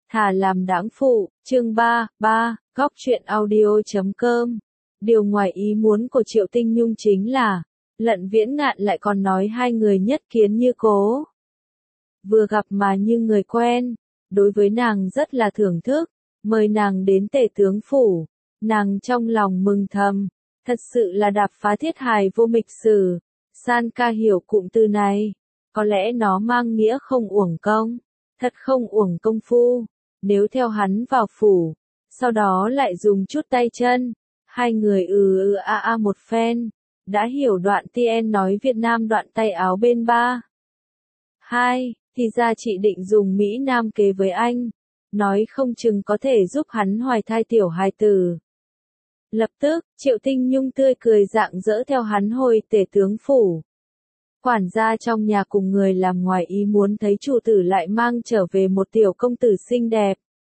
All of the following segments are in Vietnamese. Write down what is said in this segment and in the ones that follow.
Thà làm đãng phụ, chương 3, góc truyện audio.com. Điều ngoài ý muốn của Triệu Tinh Nhung chính là, Lận Viễn Ngạn lại còn nói hai người nhất kiến như cố. Vừa gặp mà như người quen, đối với nàng rất là thưởng thức, mời nàng đến Tể tướng phủ, nàng trong lòng mừng thầm, thật sự là đạp phá thiết hài vô mịch sử. San ca hiểu cụm từ này, có lẽ nó mang nghĩa không uổng công, thật không uổng công phu. Nếu theo hắn vào phủ, sau đó lại dùng chút tay chân, hai người một phen, đã hiểu đoạn TN nói Việt Nam đoạn tay áo bên ba. Hai, thì ra chị định dùng Mỹ Nam kế với anh, nói không chừng có thể giúp hắn hoài thai tiểu hài tử. Lập tức, Triệu Tinh Nhung tươi cười rạng rỡ theo hắn hồi Tể tướng phủ. Quản gia trong nhà cùng người làm ngoài ý muốn thấy chủ tử lại mang trở về một tiểu công tử xinh đẹp.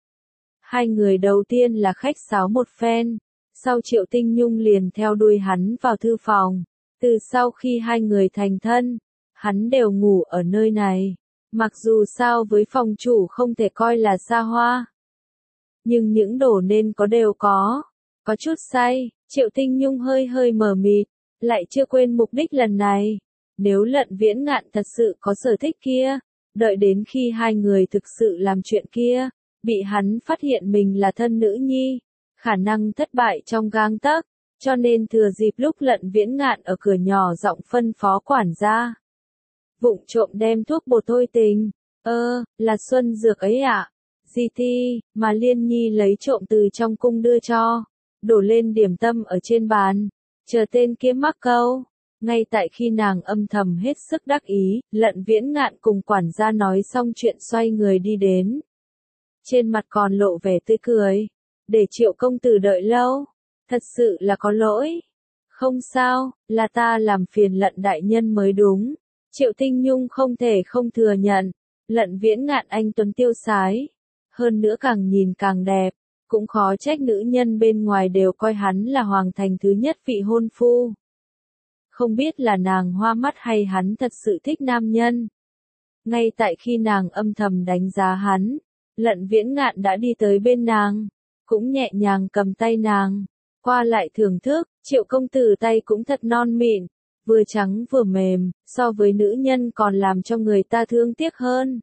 Hai người đầu tiên là khách sáo một phen, sau Triệu Tinh Nhung liền theo đuôi hắn vào thư phòng. Từ sau khi hai người thành thân, hắn đều ngủ ở nơi này. Mặc dù sao với phòng chủ không thể coi là xa hoa, nhưng những đồ nên có đều có. Có chút say, Triệu Tinh Nhung hơi mờ mịt, lại chưa quên mục đích lần này. Nếu Lận Viễn Ngạn thật sự có sở thích kia, đợi đến khi hai người thực sự làm chuyện kia, bị hắn phát hiện mình là thân nữ nhi, khả năng thất bại trong gang tấc, cho nên thừa dịp lúc Lận Viễn Ngạn ở cửa nhỏ giọng phân phó quản gia. Vụng trộm đem thuốc bột thôi tình, là xuân dược ấy ạ, GT, mà Liên Nhi lấy trộm từ trong cung đưa cho, đổ lên điểm tâm ở trên bàn, chờ tên kia mắc câu. Ngay tại khi nàng âm thầm hết sức đắc ý, Lận Viễn Ngạn cùng quản gia nói xong chuyện xoay người đi đến. Trên mặt còn lộ vẻ tươi cười. Để Triệu công tử đợi lâu. Thật sự là có lỗi. Không sao, là ta làm phiền Lận đại nhân mới đúng. Triệu Tinh Nhung không thể không thừa nhận. Lận Viễn Ngạn anh tuấn tiêu sái. Hơn nữa càng nhìn càng đẹp. Cũng khó trách nữ nhân bên ngoài đều coi hắn là hoàng thành thứ nhất vị hôn phu. Không biết là nàng hoa mắt hay hắn thật sự thích nam nhân. Ngay tại khi nàng âm thầm đánh giá hắn, Lận Viễn Ngạn đã đi tới bên nàng, cũng nhẹ nhàng cầm tay nàng, qua lại thưởng thức. Triệu công tử tay cũng thật non mịn, vừa trắng vừa mềm, so với nữ nhân còn làm cho người ta thương tiếc hơn.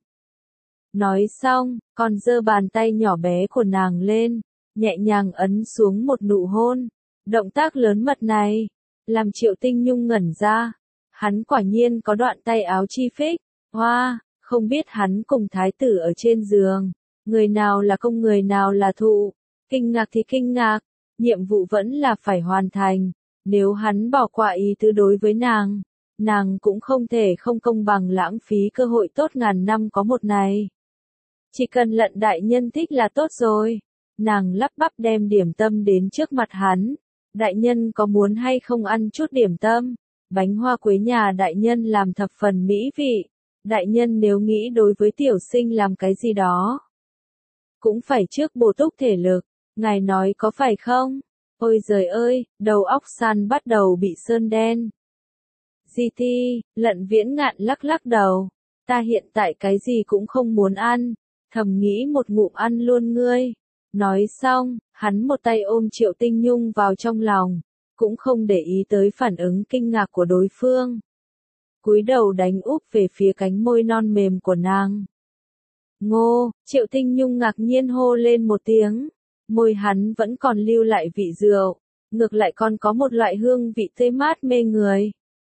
Nói xong, còn giơ bàn tay nhỏ bé của nàng lên, nhẹ nhàng ấn xuống một nụ hôn. Động tác lớn mật này làm Triệu Tinh Nhung ngẩn ra. Hắn quả nhiên có đoạn tay áo chi phích. Hoa, không biết hắn cùng thái tử ở trên giường, người nào là công người nào là thụ. Kinh ngạc thì kinh ngạc, nhiệm vụ vẫn là phải hoàn thành. Nếu hắn bỏ qua ý tứ đối với nàng cũng không thể không công bằng lãng phí cơ hội tốt ngàn năm có một này. Chỉ cần Lận đại nhân thích là tốt rồi. Nàng lắp bắp đem điểm tâm đến trước mặt hắn. Đại nhân có muốn hay không ăn chút điểm tâm? Bánh hoa quế nhà đại nhân làm thập phần mỹ vị. Đại nhân nếu nghĩ đối với tiểu sinh làm cái gì đó, cũng phải trước bổ túc thể lực. Ngài nói có phải không? Ôi giời ơi, đầu óc San bắt đầu bị sơn đen. GT, Lận Viễn Ngạn lắc đầu. Ta hiện tại cái gì cũng không muốn ăn. Thầm nghĩ một ngụm ăn luôn ngươi. Nói xong, hắn một tay ôm Triệu Tinh Nhung vào trong lòng, cũng không để ý tới phản ứng kinh ngạc của đối phương. Cúi đầu đánh úp về phía cánh môi non mềm của nàng. Ngô, Triệu Tinh Nhung ngạc nhiên hô lên một tiếng. Môi hắn vẫn còn lưu lại vị rượu, ngược lại còn có một loại hương vị tươi mát mê người.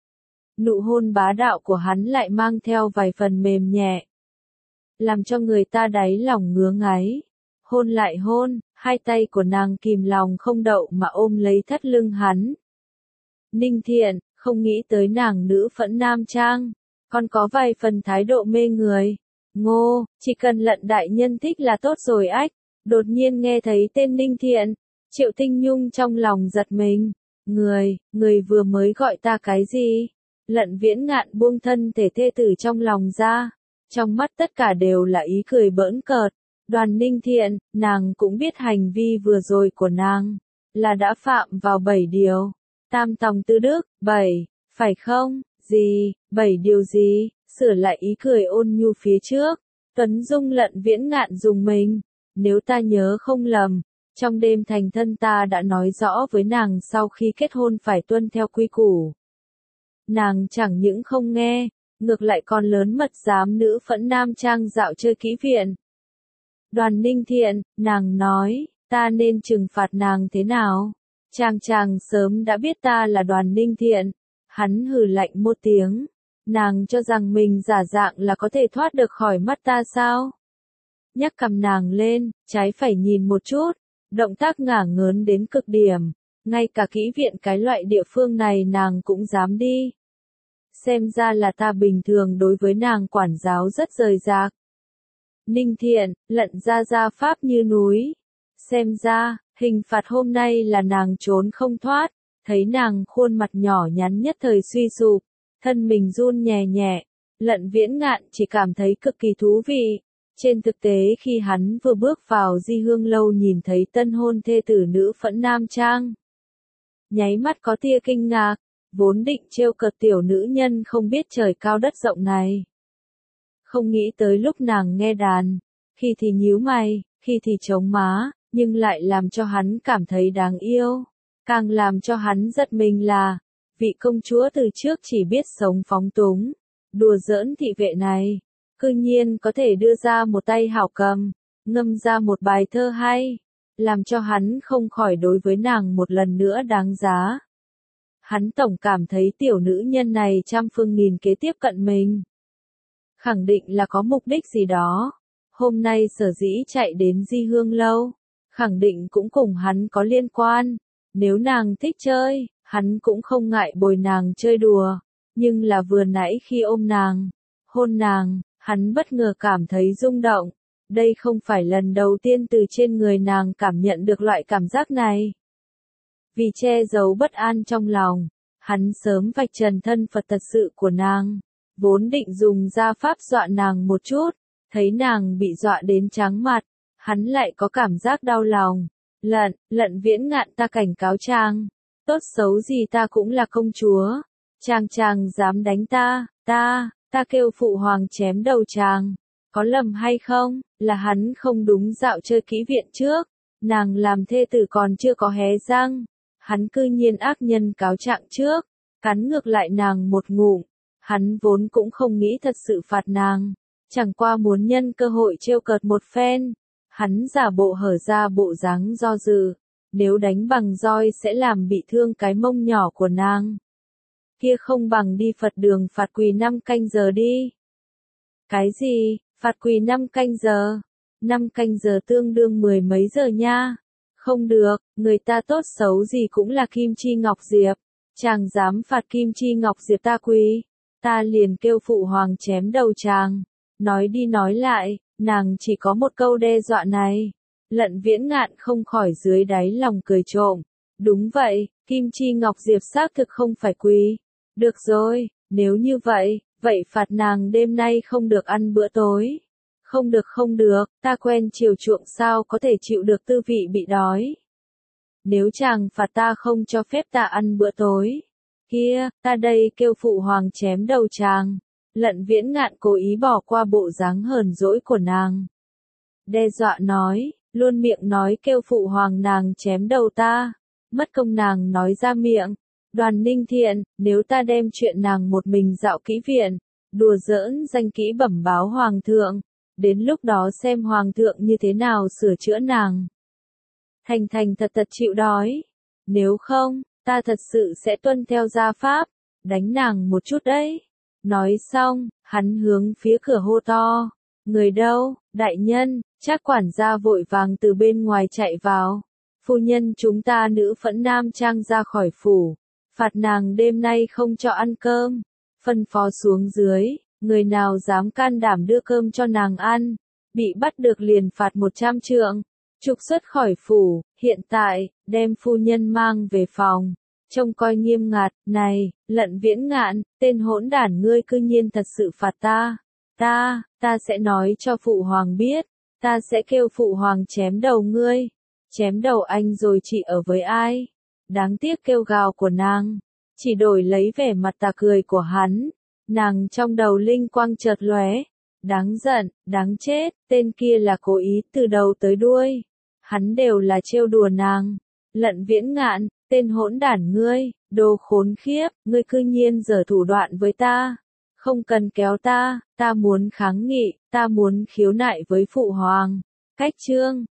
Nụ hôn bá đạo của hắn lại mang theo vài phần mềm nhẹ, làm cho người ta đáy lòng ngứa ngáy. Hôn lại hôn, hai tay của nàng kìm lòng không đậu mà ôm lấy thắt lưng hắn. Ninh Thiện, không nghĩ tới nàng nữ phẫn nam trang, còn có vài phần thái độ mê người. Ngô, chỉ cần Lận đại nhân thích là tốt rồi ách. Đột nhiên nghe thấy tên Ninh Thiện, Triệu Tinh Nhung trong lòng giật mình. Người vừa mới gọi ta cái gì? Lận Viễn Ngạn buông thân thể thê tử trong lòng ra. Trong mắt tất cả đều là ý cười bỡn cợt. Đoàn Ninh Thiện, nàng cũng biết hành vi vừa rồi của nàng là đã phạm vào 7 điều. Tam tòng tư đức, 7, phải không? Gì, 7 điều gì? Sửa lại ý cười ôn nhu phía trước. Tuấn Dung Lận Viễn Ngạn dùng mình. nếu ta nhớ không lầm, trong đêm thành thân ta đã nói rõ với nàng sau khi kết hôn phải tuân theo quy củ. Nàng chẳng những không nghe, ngược lại còn lớn mật dám nữ phẫn nam trang dạo chơi kỹ viện. Đoàn Ninh Thiện, nàng nói, ta nên trừng phạt nàng thế nào? Chàng sớm đã biết ta là Đoàn Ninh Thiện, hắn hừ lạnh một tiếng, nàng cho rằng mình giả dạng là có thể thoát được khỏi mắt ta sao? Nhắc cầm nàng lên, trái phải nhìn một chút, động tác ngả ngớn đến cực điểm, ngay cả kỹ viện cái loại địa phương này nàng cũng dám đi. Xem ra là ta bình thường đối với nàng quản giáo rất rời rạc. Ninh Thiện, lận ra gia pháp như núi. Xem ra, hình phạt hôm nay là nàng trốn không thoát, thấy nàng khuôn mặt nhỏ nhắn nhất thời suy sụp, thân mình run nhẹ nhẹ, Lận Viễn Ngạn chỉ cảm thấy cực kỳ thú vị. Trên thực tế khi hắn vừa bước vào Di Hương lâu nhìn thấy tân hôn thê tử nữ phẫn nam trang, nháy mắt có tia kinh ngạc, vốn định trêu cợt tiểu nữ nhân không biết trời cao đất rộng này. Không nghĩ tới lúc nàng nghe đàn, khi thì nhíu mày, khi thì chống má, nhưng lại làm cho hắn cảm thấy đáng yêu. Càng làm cho hắn giật mình là, vị công chúa từ trước chỉ biết sống phóng túng, đùa giỡn thị vệ này, cư nhiên có thể đưa ra một tay hảo cầm, ngâm ra một bài thơ hay, làm cho hắn không khỏi đối với nàng một lần nữa đáng giá. Hắn tổng cảm thấy tiểu nữ nhân này trăm phương nghìn kế tiếp cận mình. Khẳng định là có mục đích gì đó. Hôm nay sở dĩ chạy đến Di Hương lâu, khẳng định cũng cùng hắn có liên quan. Nếu nàng thích chơi, hắn cũng không ngại bồi nàng chơi đùa. Nhưng là vừa nãy khi ôm nàng, hôn nàng, hắn bất ngờ cảm thấy rung động. Đây không phải lần đầu tiên từ trên người nàng cảm nhận được loại cảm giác này. Vì che giấu bất an trong lòng, hắn sớm vạch trần thân Phật thật sự của nàng. Vốn định dùng gia pháp dọa nàng một chút, thấy nàng bị dọa đến trắng mặt, hắn lại có cảm giác đau lòng. Lận Viễn Ngạn, ta cảnh cáo chàng, tốt xấu gì ta cũng là công chúa, chàng dám đánh ta kêu phụ hoàng chém đầu chàng, có lầm hay không, là hắn không đúng dạo chơi kỹ viện trước, nàng làm thê tử còn chưa có hé răng, hắn cư nhiên ác nhân cáo trạng trước, cắn ngược lại nàng một ngụm. Hắn vốn cũng không nghĩ thật sự phạt nàng, chẳng qua muốn nhân cơ hội trêu cợt một phen. Hắn giả bộ hở ra bộ dáng do dự, nếu đánh bằng roi sẽ làm bị thương cái mông nhỏ của nàng. Kia không bằng đi Phật đường phạt quỳ 5 canh giờ đi. Cái gì, phạt quỳ 5 canh giờ? 5 canh giờ tương đương 10 mấy giờ nha. Không được, người ta tốt xấu gì cũng là Kim Chi Ngọc Diệp. Chàng dám phạt Kim Chi Ngọc Diệp ta quỳ, ta liền kêu phụ hoàng chém đầu chàng. Nói đi nói lại, nàng chỉ có một câu đe dọa này. Lận Viễn Ngạn không khỏi dưới đáy lòng cười trộm. Đúng vậy, Kim Chi Ngọc Diệp xác thực không phải quỳ. Được rồi, nếu như vậy, vậy phạt nàng đêm nay không được ăn bữa tối. Không được, ta quen chiều chuộng sao có thể chịu được tư vị bị đói. Nếu chàng phạt ta không cho phép ta ăn bữa tối, kia, ta đây kêu phụ hoàng chém đầu chàng. Lận Viễn Ngạn cố ý bỏ qua bộ dáng hờn dỗi của nàng. Đe dọa nói, luôn miệng nói kêu phụ hoàng nàng chém đầu ta. Mất công nàng nói ra miệng. Đoàn Ninh Thiện, nếu ta đem chuyện nàng một mình dạo kỹ viện, đùa giỡn danh kỹ bẩm báo hoàng thượng, đến lúc đó xem hoàng thượng như thế nào sửa chữa nàng. Thành thật chịu đói. Nếu không, ta thật sự sẽ tuân theo gia pháp, đánh nàng một chút đấy. Nói xong, hắn hướng phía cửa hô to. Người đâu, đại nhân, Trác quản gia vội vàng từ bên ngoài chạy vào. Phu nhân chúng ta nữ phẫn nam trang ra khỏi phủ, phạt nàng đêm nay không cho ăn cơm. Phân phó xuống dưới, người nào dám can đảm đưa cơm cho nàng ăn, bị bắt được liền phạt 100 trượng, trục xuất khỏi phủ. Hiện tại, đem phu nhân mang về phòng, trông coi nghiêm ngặt. Này, Lận Viễn Ngạn, tên hỗn đản ngươi cư nhiên thật sự phạt ta. Ta sẽ nói cho phụ hoàng biết, ta sẽ kêu phụ hoàng chém đầu ngươi. Chém đầu anh rồi chị ở với ai? Đáng tiếc kêu gào của nàng, chỉ đổi lấy vẻ mặt tà cười của hắn. Nàng trong đầu linh quang chợt lóe, Đáng giận, đáng chết, tên kia là cố ý từ đầu tới đuôi. Hắn đều là trêu đùa nàng. Lận Viễn Ngạn, tên hỗn đản ngươi, đồ khốn khiếp, ngươi cư nhiên giở thủ đoạn với ta. Không cần kéo ta muốn kháng nghị, ta muốn khiếu nại với phụ hoàng. Cách chương